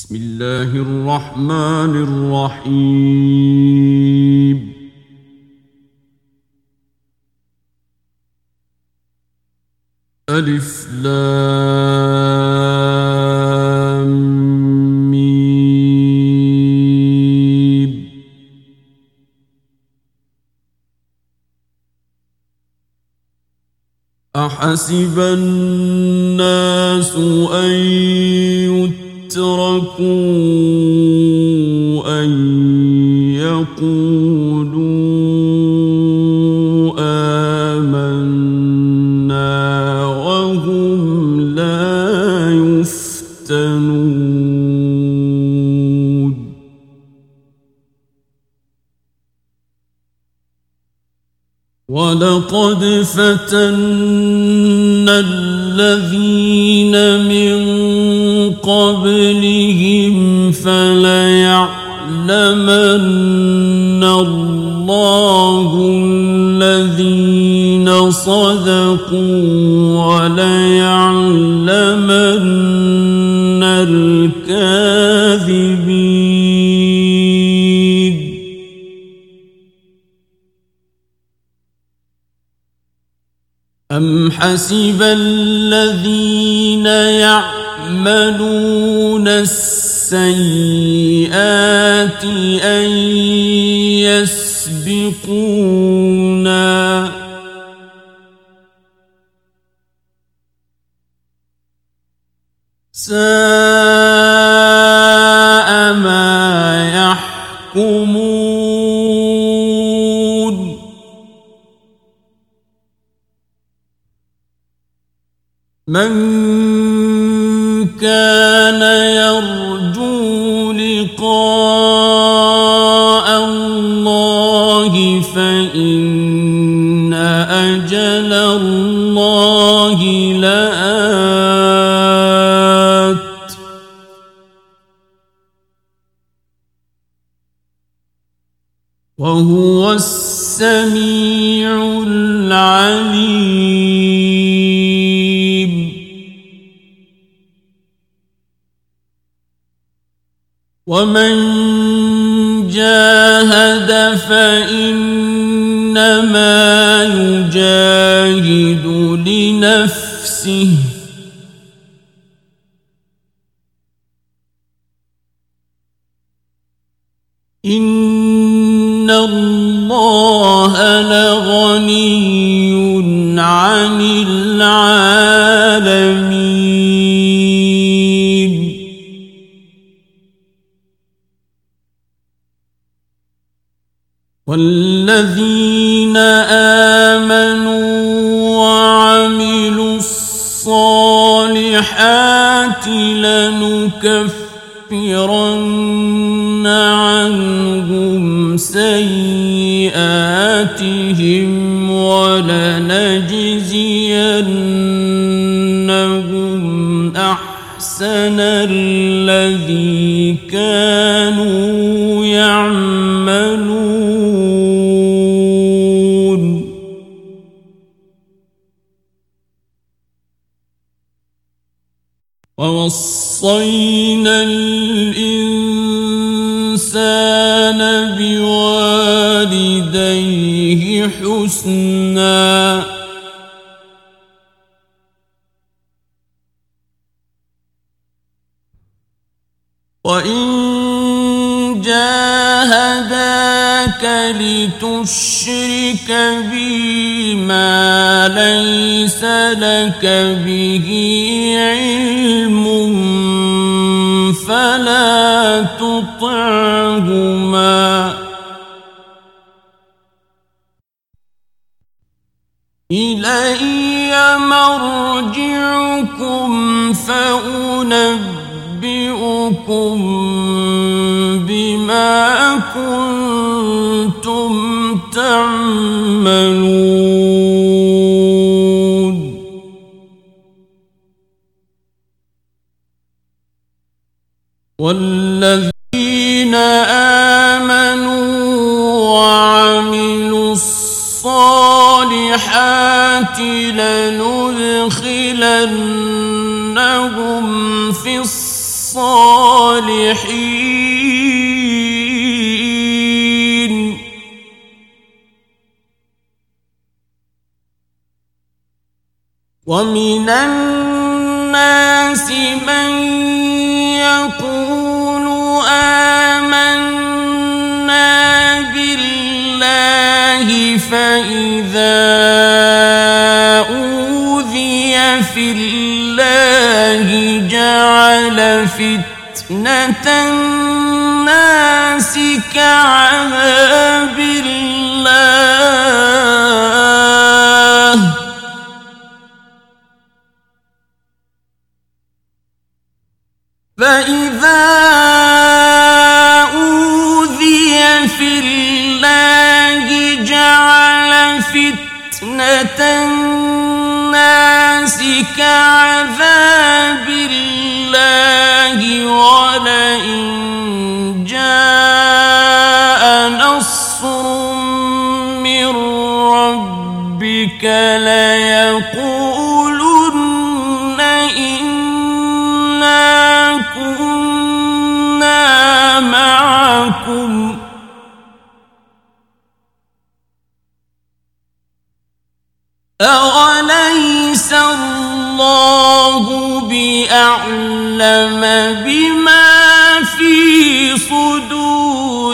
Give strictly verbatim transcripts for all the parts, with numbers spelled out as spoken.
بسم الله الرحمن الرحيم ألف لام ميم أحسب الناس أن يتركوا أن يقولوا آمنا وهم لا يفتنون ولقد فتنا الذين من قبلهم فليعلمن الله الذين صدقوا وليعلمن الكاذبين أم حسب الذين يعملون السيئات أن يسبقونا ساء ما يحكمون من كان يرجو لقاء الله فإن أجل الله لآت وهو السميع العليم ومن جاهد فإنما يجاهد لنفسه إن الله لغني عن العالمين والذين آمنوا وعملوا الصالحات لنكفرن عنهم سيئاتهم ولنجزينهم أحسن الذي كانوا يعملون ووصينا الإنسان بوالديه حسنا وإن جاهداك لتشرك بي ما ليس لك به علم فلا تطعهما إلي مرجعكم فأنبئكم بما كنتم تعملون والذين آمنوا وعملوا الصالحات لندخلنهم في الصالحين الصالحين ومن الناس من يقول آمنا بالله فإذا أوذي في الله جعل فتنة الناس كعذاب الله فإذا أوذي في الله جعل فتنة الناس كعذاب الله ولئن جاء نصر من ربك ليقولن إنا كنا معكم أوليس الله بأعلم بما في صدور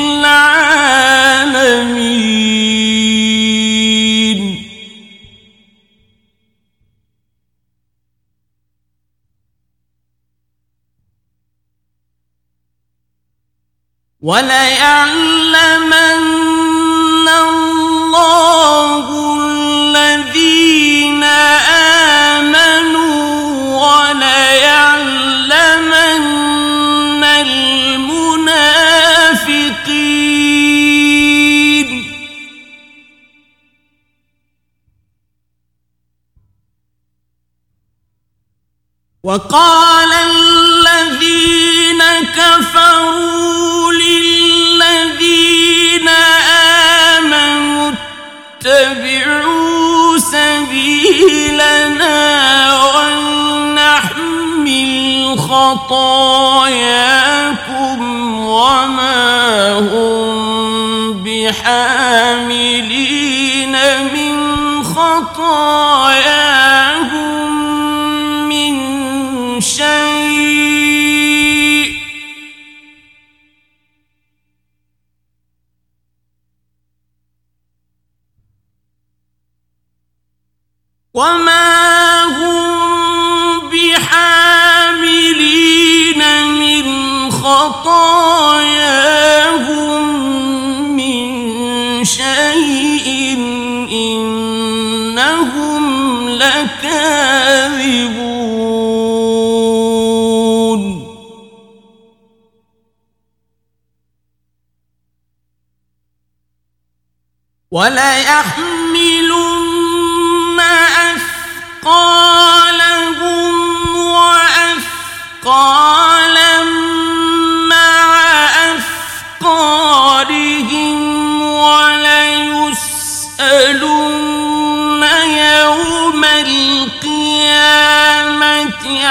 العالمين وليعلمن الله الذين آمنوا وليعلمن المنافقين وقال الذين كفروا للذين آمنوا اتبعوا سبيلنا ولنحمل خطاياكم وما هم بحاملين من خطاياهم من شيء وما هم بحاملين من خطاياهم من شيء إنهم لكاذبون وليحملن أثقالهم وأثقالا مع أثقالهم وليسألن يوم القيامة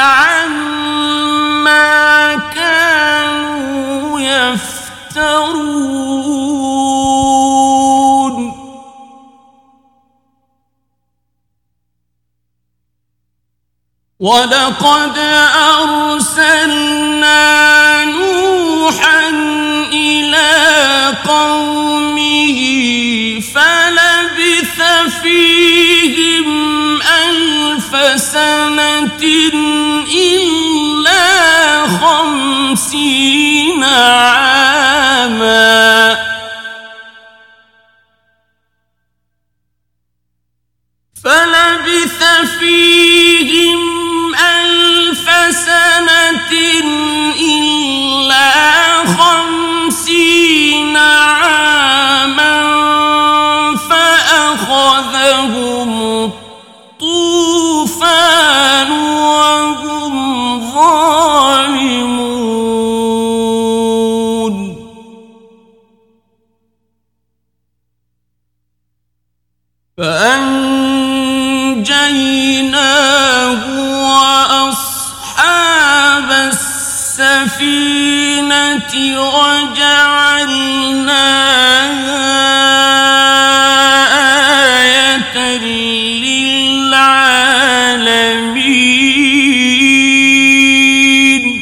عما كانوا يفترون ولقد أرسلنا نوحا إلى قومه فلبث فيهم ألف سنة إلا خمسين عاما فلبث فيهم ألف سنة إلا خمسين عاما فأخذهم الطوفان وهم ظالمون فأنجيناه وأصحاب السفينة السفينة وجعلناها آية للعالمين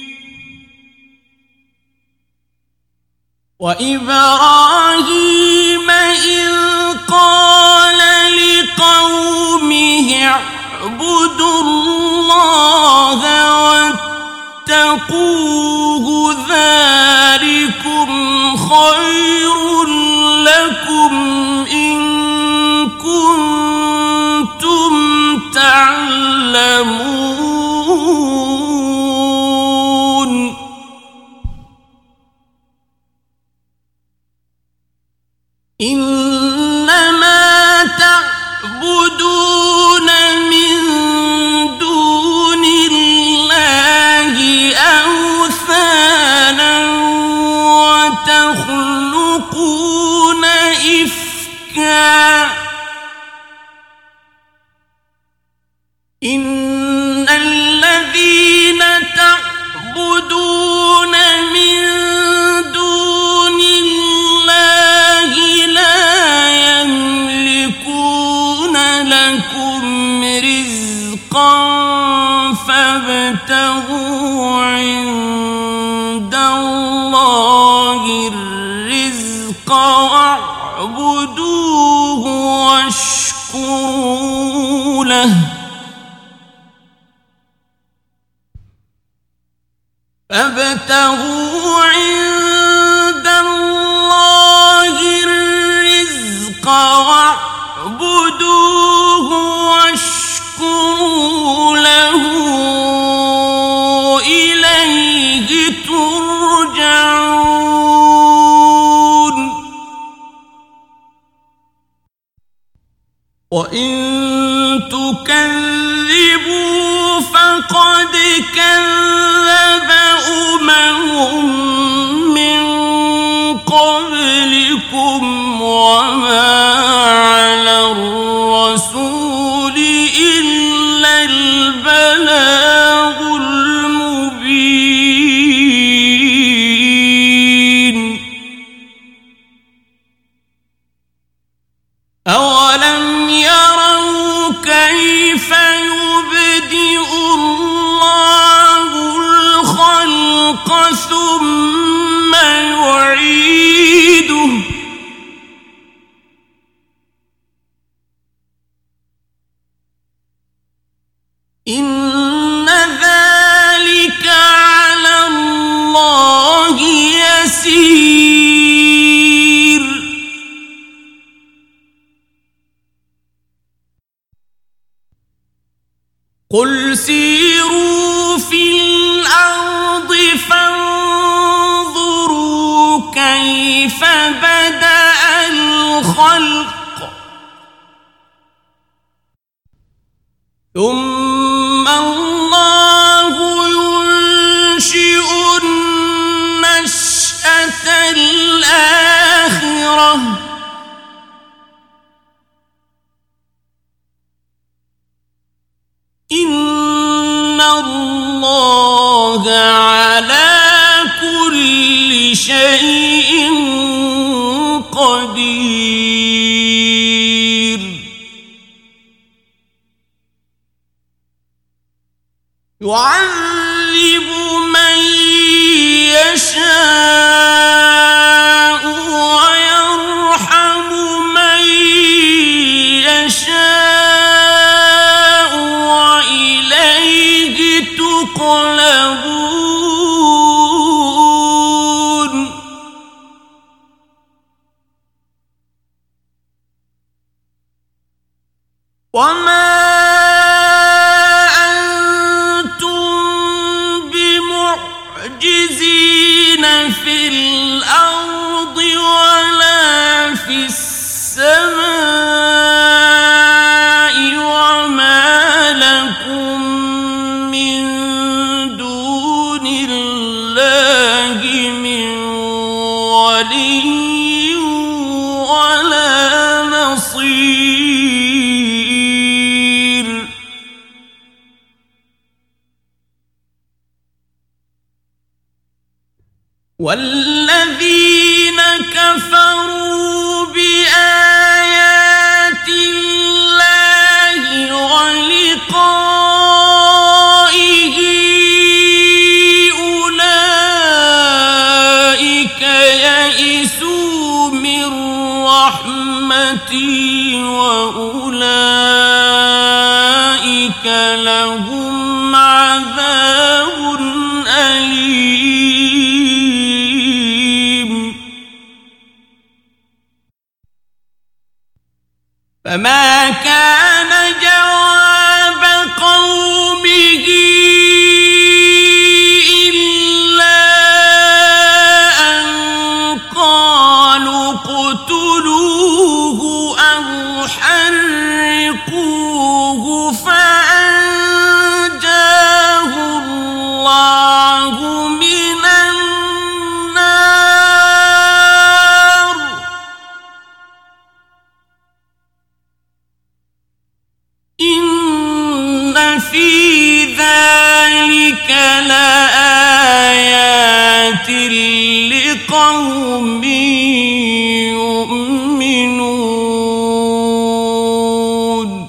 وإبراهيم إذ قال لقومه اعبدوا الله واتقوه ذلكم خير لكم إن كنتم تعلمون إنما تعبدون من دون الله أوثانا وتخلقون إفكا إن الذين تعبدون من دون الله لا يملكون لكم رزقا فابتغوا عند الله الرزق واعبدوه واشكروا له فابتغوا عند الله الرزق واعبدوه واشكروا له إليه ترجعون وإن تكذبوا فقد كذب أمم من قبلكم وما على الرسول إلا البلاغ المبين أولم يروا كيف يبدئ الله الخلق ثم يعيده إن ذلك على الله يسير قل سيروا في الأرض فانظروا كيف بدأ الخلق ثم الله ينشئ النشأة الآخرة إن الله على كل شيء قدير يعذب من يشاء ويرحم من يشاء وإليه تقلبون وما في الأرض ولا في السماء وما لكم من دون الله من ولي ولا نصير والذين كفروا بآيات الله ولقائه أولئك يئسوا من رحمتي وأولئك لهم عذاب أليم. فما كان جواب قومه إلا أن قالوا اقتلوه أو حرقوه فأنجاه الله من النار. إن في ذلك لآيات لقوم يؤمنون.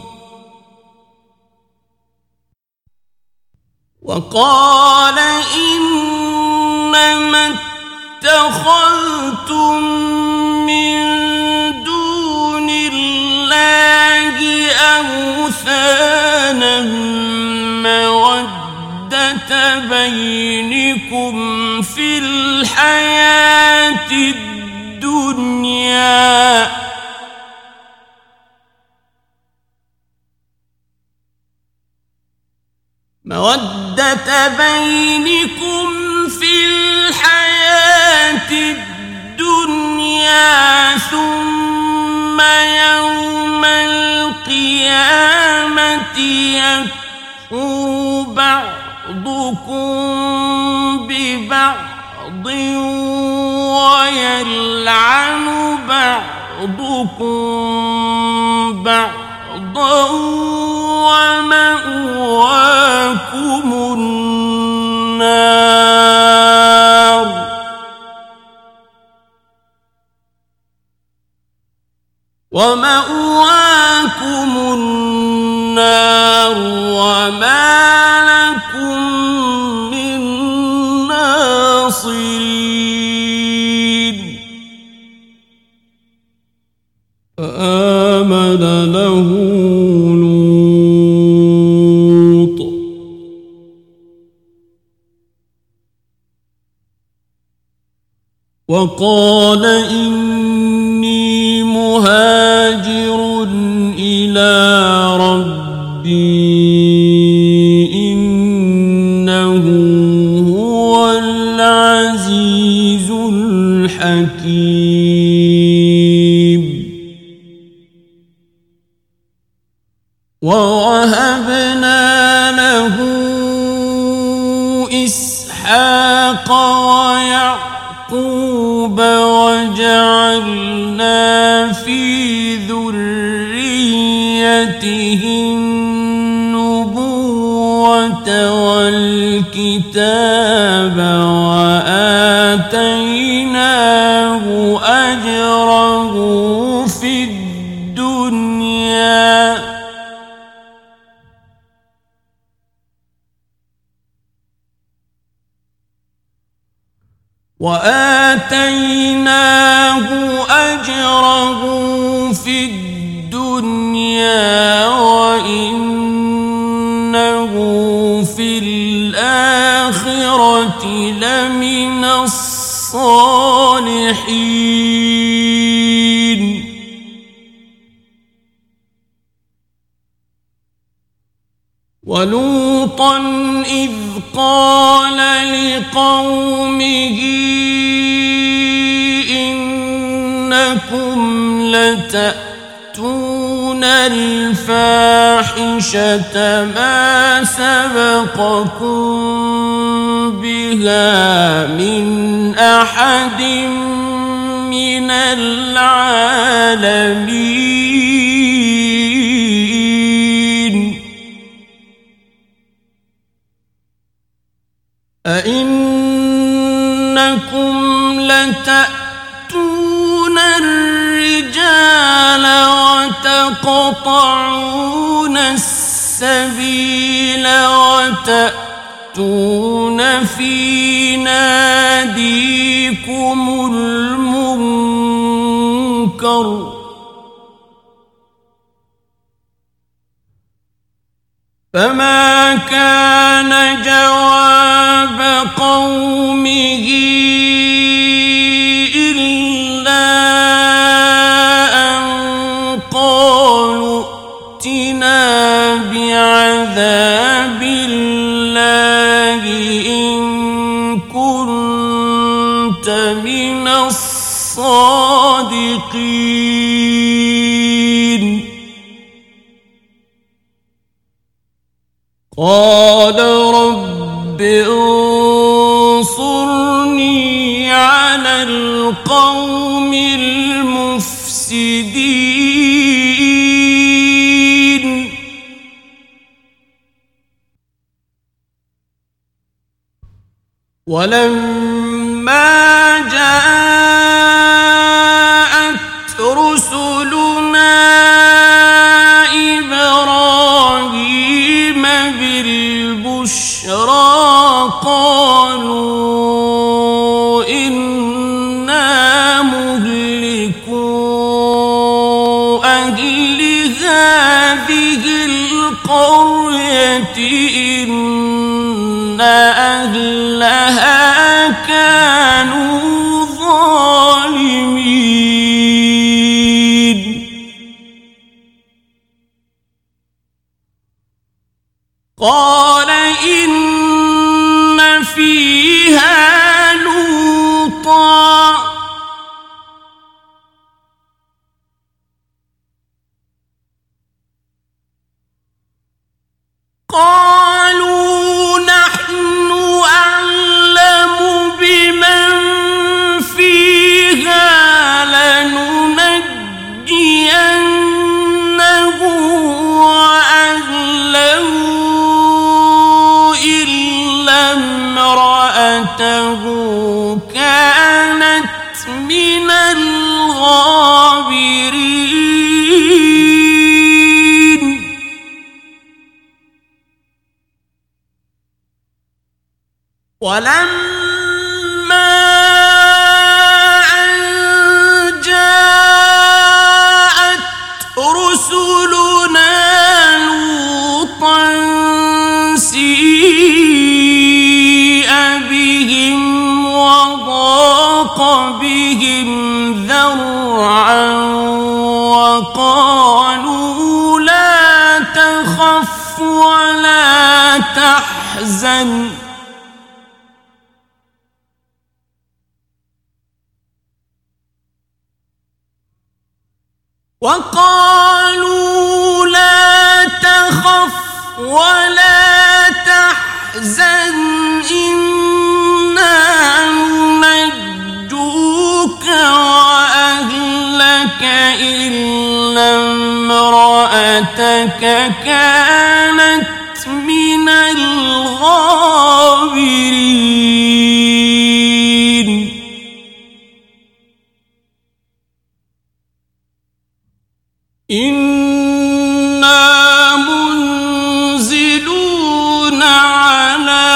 وقال إنما اتخذتم من دون الله أوثانا مودة بينكم في الحياة الدنيا مودة بينكم في الحياة الدنيا ثم يوم القيامة يكفر بعضكم ببعض ويلعن بعضكم بعضا ومأواكم النار. ومأواكم النار وما لكم من ناصرين. فآمن له لوط وقال إني مهاجر إلى ربي إنه هو العزيز الحكيم. ووهبنا له إسحاق ويعقوب وجعلنا في ذريته النبوة والكتاب وآتيناه أجره في الدنيا وآتيناه أجره في الدنيا وإنه في الآخرة لمن الصالحين. ولوطا إذ قال لقومه إنكم لتأتون الفاحشة ما سبقكم بها من أحد من العالمين. أئنكم لتقولون على الله ما لا تعلمون. أئنكم لتقولون على الله ما لا تعلمون. أئنكم لتقولون على الله ما لا تعلمون. أئنكم لتقولون على الله ما لا تعلمون. أئنكم لتقولون على الله ما لا تعلمون. أئنكم لتقولون على الله ما لا تعلمون. إنكم لتأتون الرجال وتقطعون السبيل وتأتون في ناديكم المنكر فما كان جواب قومه إلا أن قالوا ائتنا بعذاب الله إن كنت من الصادقين قال رب انصرني على القوم المفسدين ولما جاءت رسلنا إبراهيم بالبشرى قالوا إنا مهلكو أهل هذه القرية إن أهلها كانوا ظالمين قال إن فيها لوطا قالوا نحن أعلم بمن فيها لننجينه وأهله إلا امرأته كانت من الغابرين ولما أن جاءت رسلنا لوطا سيء بهم وضاق بهم ذرعا وقالوا لا تخف ولا تحزن وقالوا لا تخف ولا تحزن إنا ننجوك وأهلك إلا امرأتك كانت من الغابرين إنا منزلون على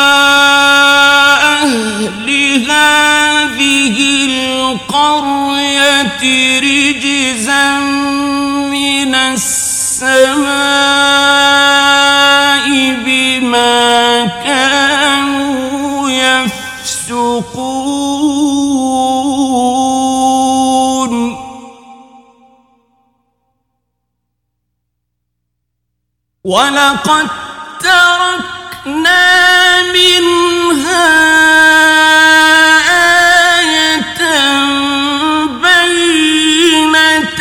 أهل هذه القرية رجزا من السماء بما كانوا يفسقون ولقد تركنا منها آية بينة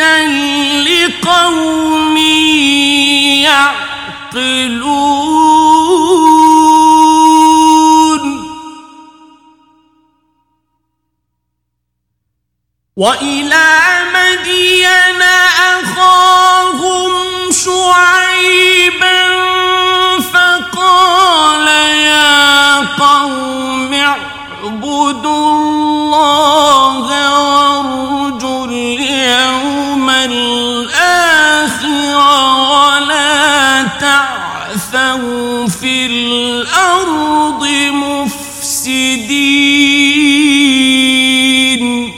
لقوم يعقلون وإلى مدين أخاهم شعيبا فقال يا قوم اعبدوا اعبدوا الله وارجوا اليوم الآخر ولا تعثوا في الأرض مفسدين.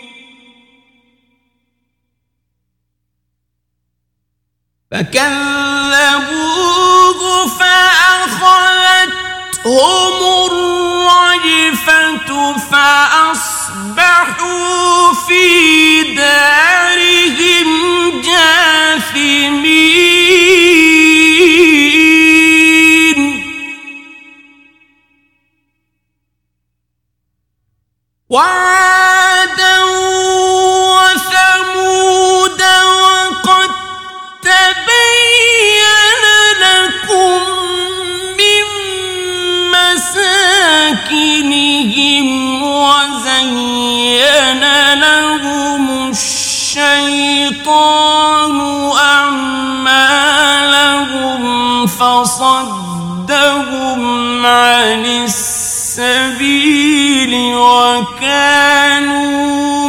فكذبوه فأخذتهم الرجفة فأصبحوا في دارهم جاثمين. وعادا وثمود وقد تبين لكم من مساكنهم وزين لهم الشيطان أعمالهم فصدهم عن السبيل وكانوا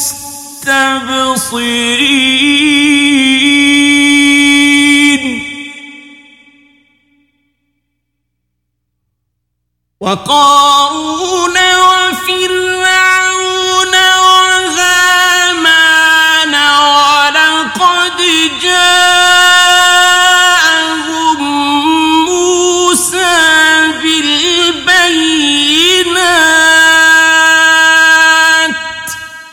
مستبصرين. وقارون وفرعون وهامان ولقد جاءهم موسى بالبينات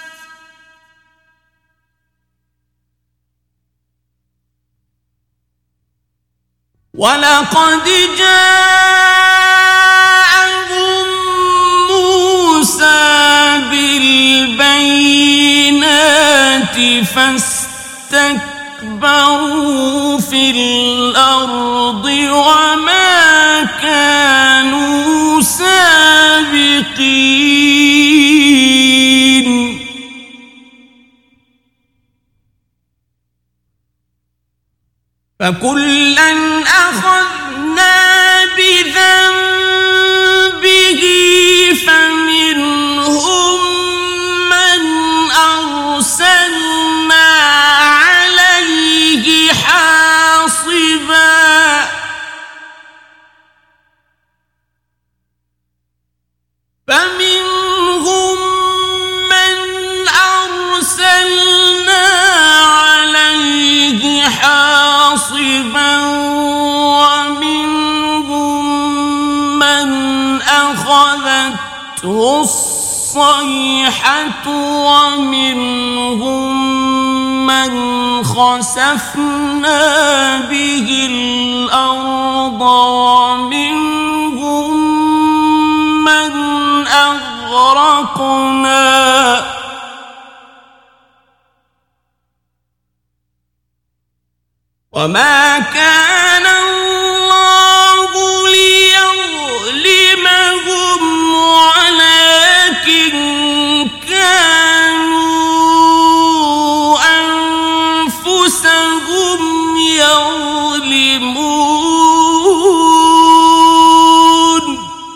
ولقد جاءهم موسى بالبينات فاستكبروا في الأرض وما كانوا سابقين. فكلا أخذنا بذنبه فمنهم من أرسلنا عليه حاصبا فمنهم من أرسلنا عليه حاصبا ومنهم من أخذته الصيحة ومنهم من خسفنا به الأرض ومنهم من أغرقنا وما كان الله ليظلمهم ولكن كانوا أنفسهم يظلمون.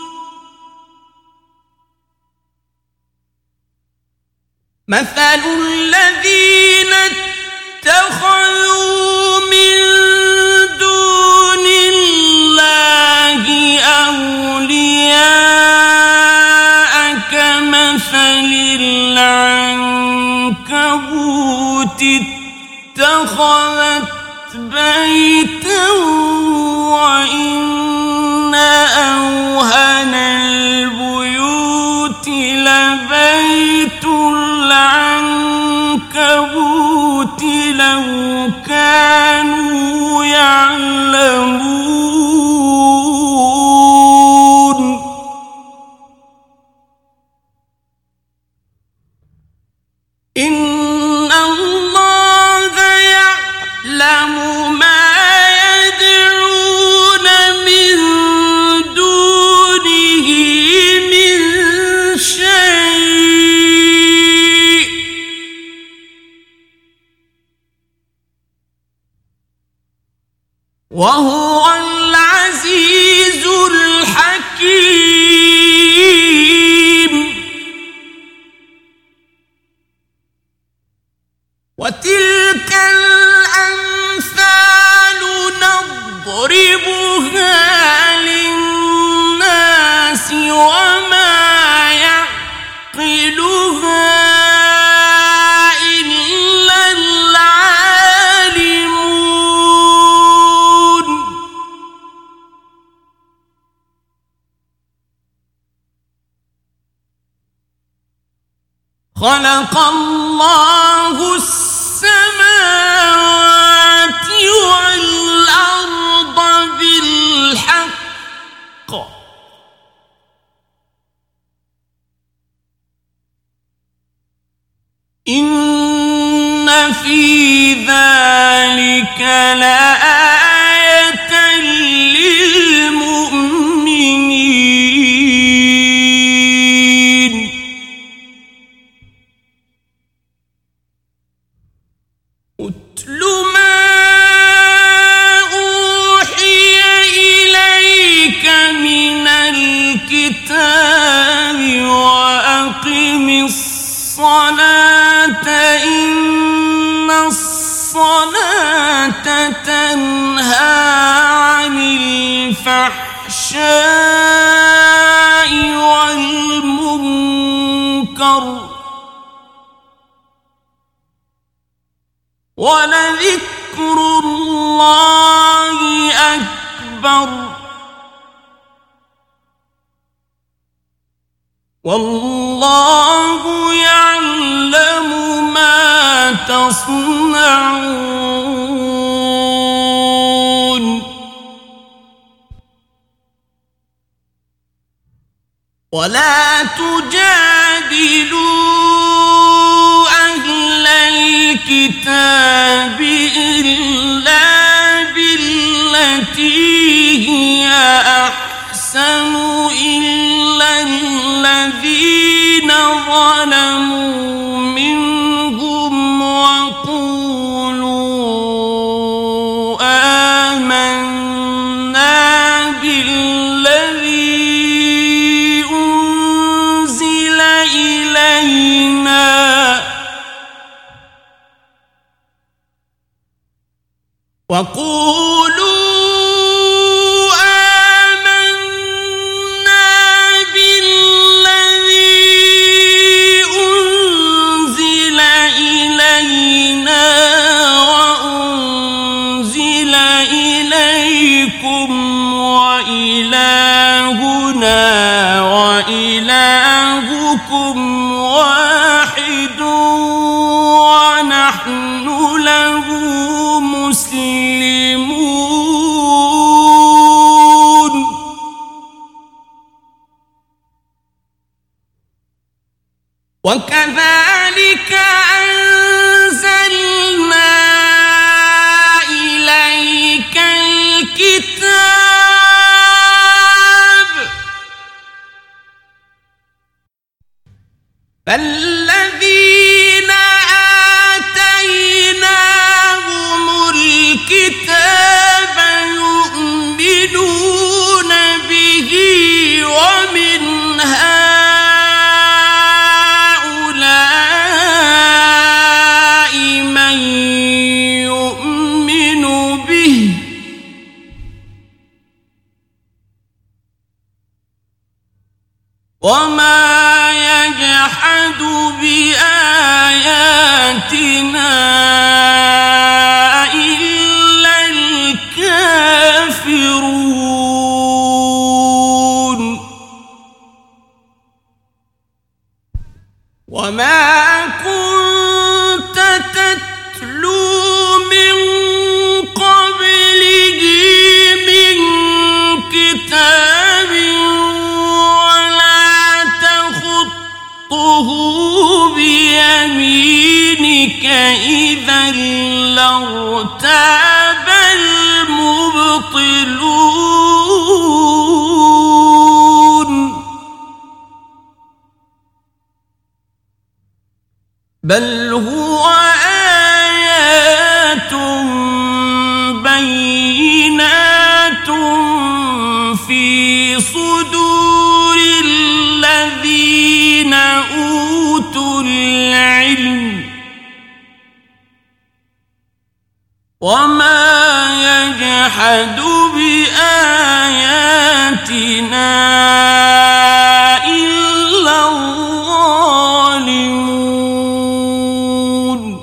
مثل الذين اتخذوا من دون الله أولياء كمثل العنكبوت اتخذت بيتا وإن أوهن البيوت لبيت العنكبوت لو كانوا يعلمون. إن الله يعلم ما يدعون من دونه من شيء وهو العزيز الحكيم. خلق الله السماوات والأرض بالحق إن في ذلك لآية للمؤمنين أتل ما أوحي إليك من الكتاب وأقم الصلاة إن الصلاة تنهى عن الفحشاء والمنكر ولذكر الله أكبر والله يعلم ما تصنعون ولا تجادلوا أهل الكتاب إلا بالتي هي أحسن إلا الذين ظلموا منهم وقولوا آمنا بالذي أنزل إلينا وقولوا وإلهنا وإلهكم واحد ونحن له مسلمون وكذلك أنزلنا إليك الكتاب فالذين آتيناهم الكتاب يؤمنون به ومن هؤلاء من يؤمن به وما يجحد بآياتنا إلا الكافرون وما كنت تتلو من قبله من كتاب بيمينك إذا لارتاب المبطلون بل هو آيات بينات في صدور الذين أوتوا العلم وما يجحد بآياتنا إلا الظالمون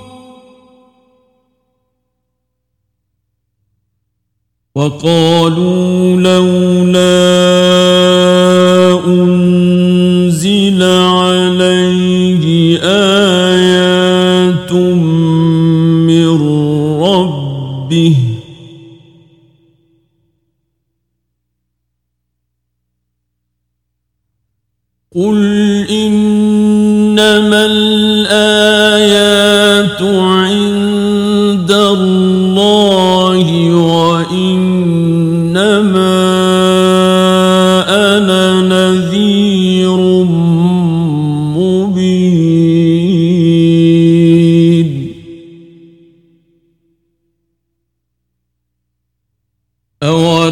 وقالوا لولا أنزل عليه آية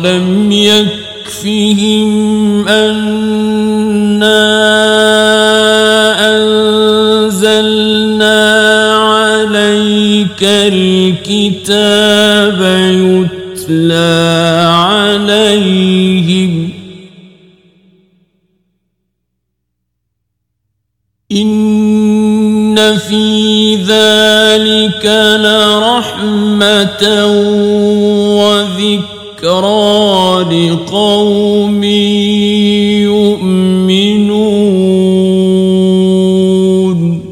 أولم يكفهم أنا أنزلنا عليك الكتاب يتلى عليهم إن في ذلك لرحمة وذكرى لقوم يؤمنون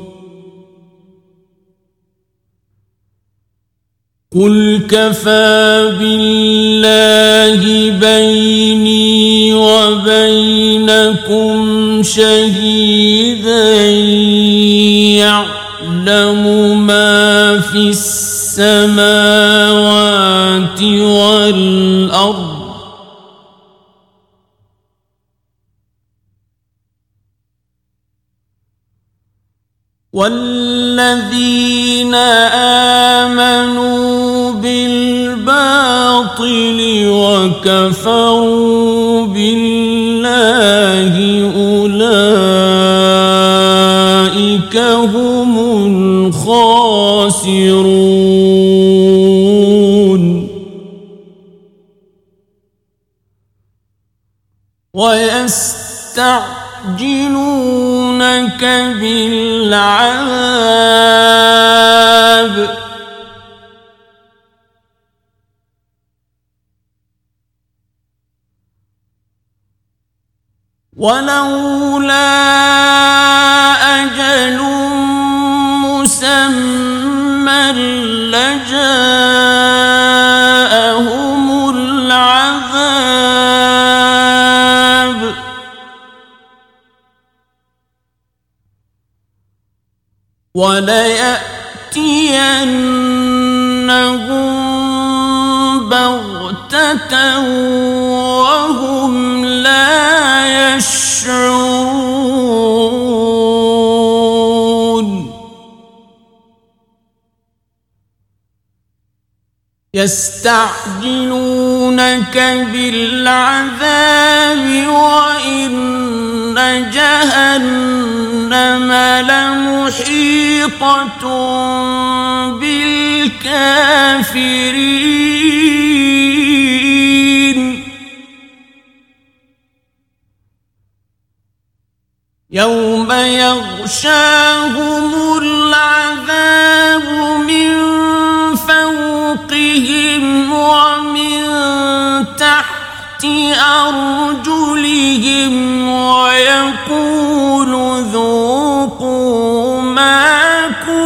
قل كفى بالله بيني وبينكم شهيدا يعلم ما في السماوات والأرض والذين آمنوا بالباطل وكفروا بالله أولئك هم الخاسرون ويستعجلونك بالعذاب ولولا أجل مسمى لجاءهم العذاب وليأتينهم بغتة وهم لا يشعرون يستعجلونك بالعذاب وإن جهنم لمحيطة بالكافرين يوم يغشاهم العذاب من فوقهم ومن تحت أرجلهم ويقول ذوقوا ما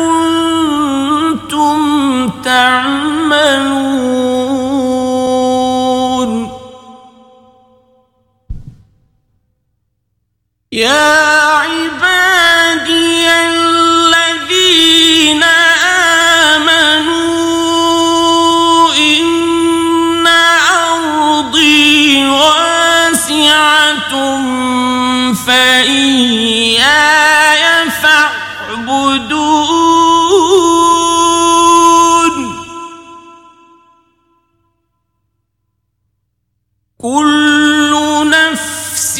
كنتم تعملون يا عبادي الذين آمنوا إن أرضي واسعة فإياي فاعبدون كل نفس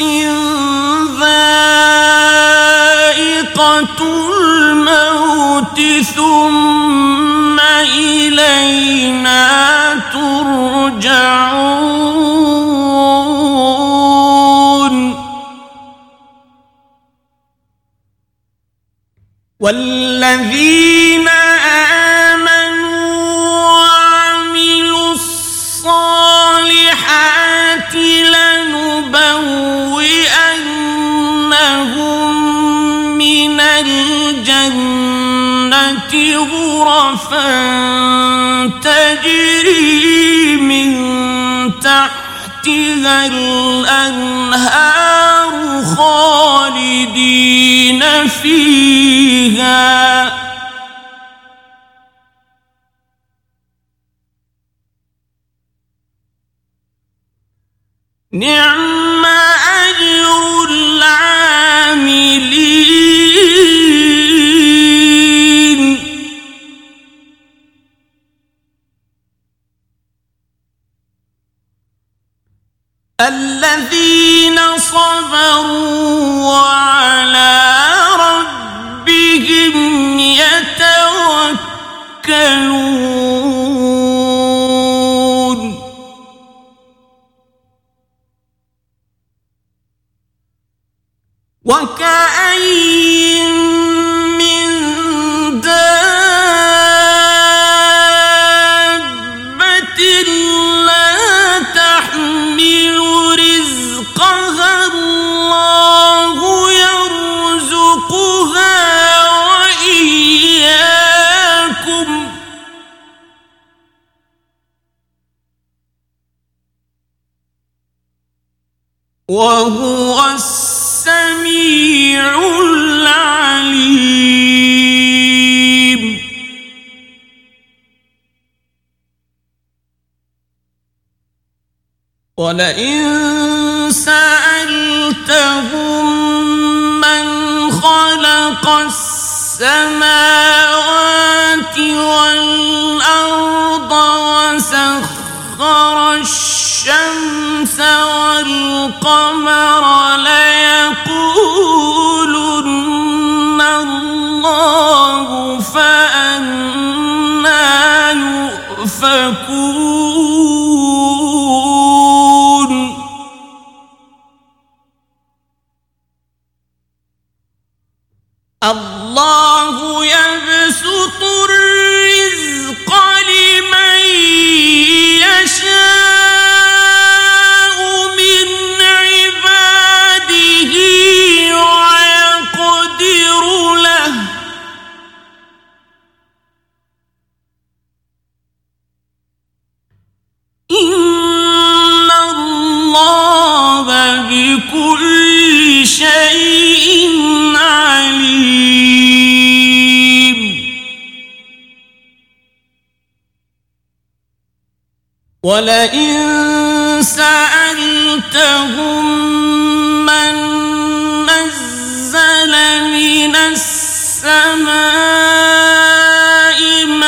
ذائقة الموت ثم إلينا ترجعون والذين آمنوا وعملوا الصالحات لنبوئنهم من الجنة غرفا تجري من تحتها الأنهار خالدين فيها نعم أجر العاملين وهو السميع العليم. ولئن سألتهم من خلق السماوات والأرض وسخر الشمس والقمر ليقولن الله فأنى يؤفكون. الله يبسط الرزق لمن يشاء من عباده ويقدر له إن الله بكل شيء عليم. ولئن سألتهم من نزل من السماء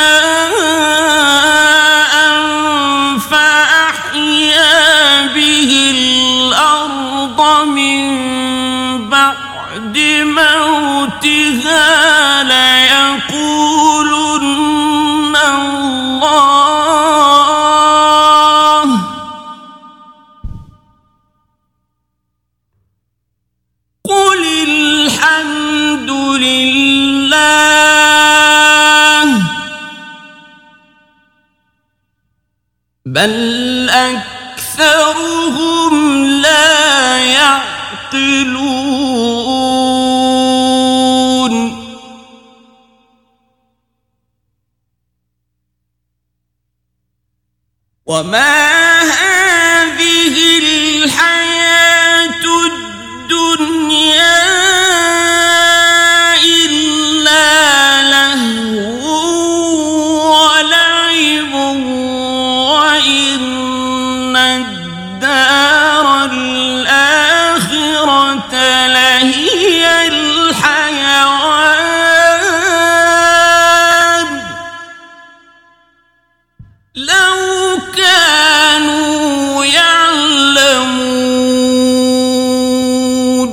ماء فأحيا به الأرض من بعد موتها ليقولن الله. قل الحمد لله بل أكثرهم لا يعقلون. وما هذه الحياة الدنيا إلا لهو ولعب وإن الدار الآخرة لهي الحيوان لو كانوا يعلمون.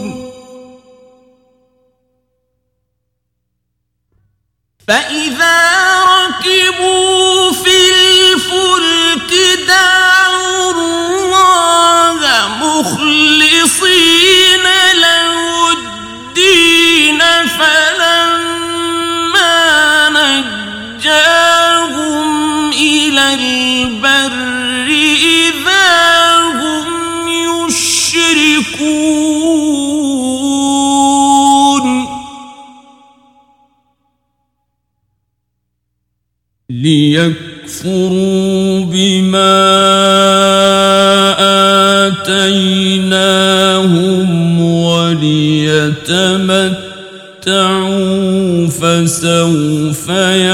فإذا ركبوا في الفلك دعوا الله مخلصين له الدين فلما نجاهم إلى البر إذا هم يشركون. ليكفروا بما آتيناهم وليتمتعوا فسوف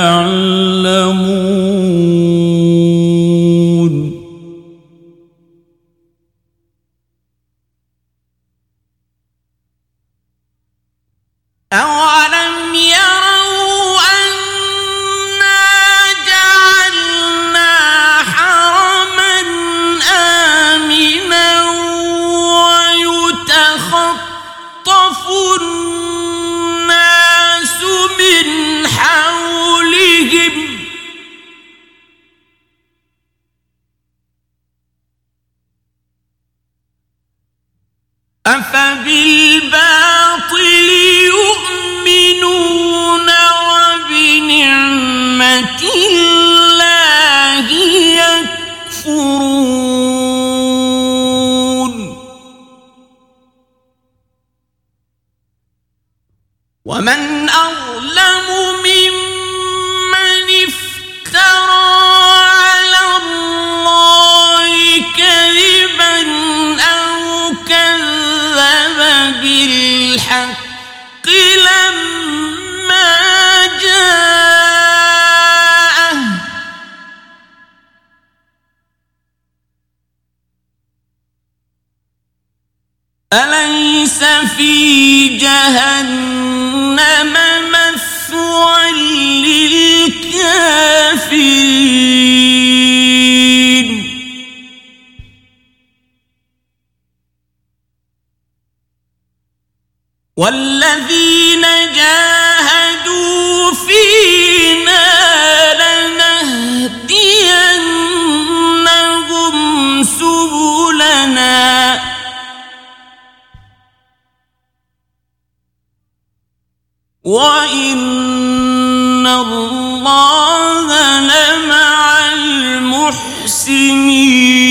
يعلمون. أولم يروا أنا جعلنا حرما آمنا ويتخطف الناس من حولهم أفبالباطل يؤمنون وبنعمة الله يكفرون. ومن أظلم ممن افترى على الله كذبا أو كذب في جهنم مثوى للكافرين والذين جاهدوا فينا لنهدينهم سبلنا وإن الله لمع المحسنين.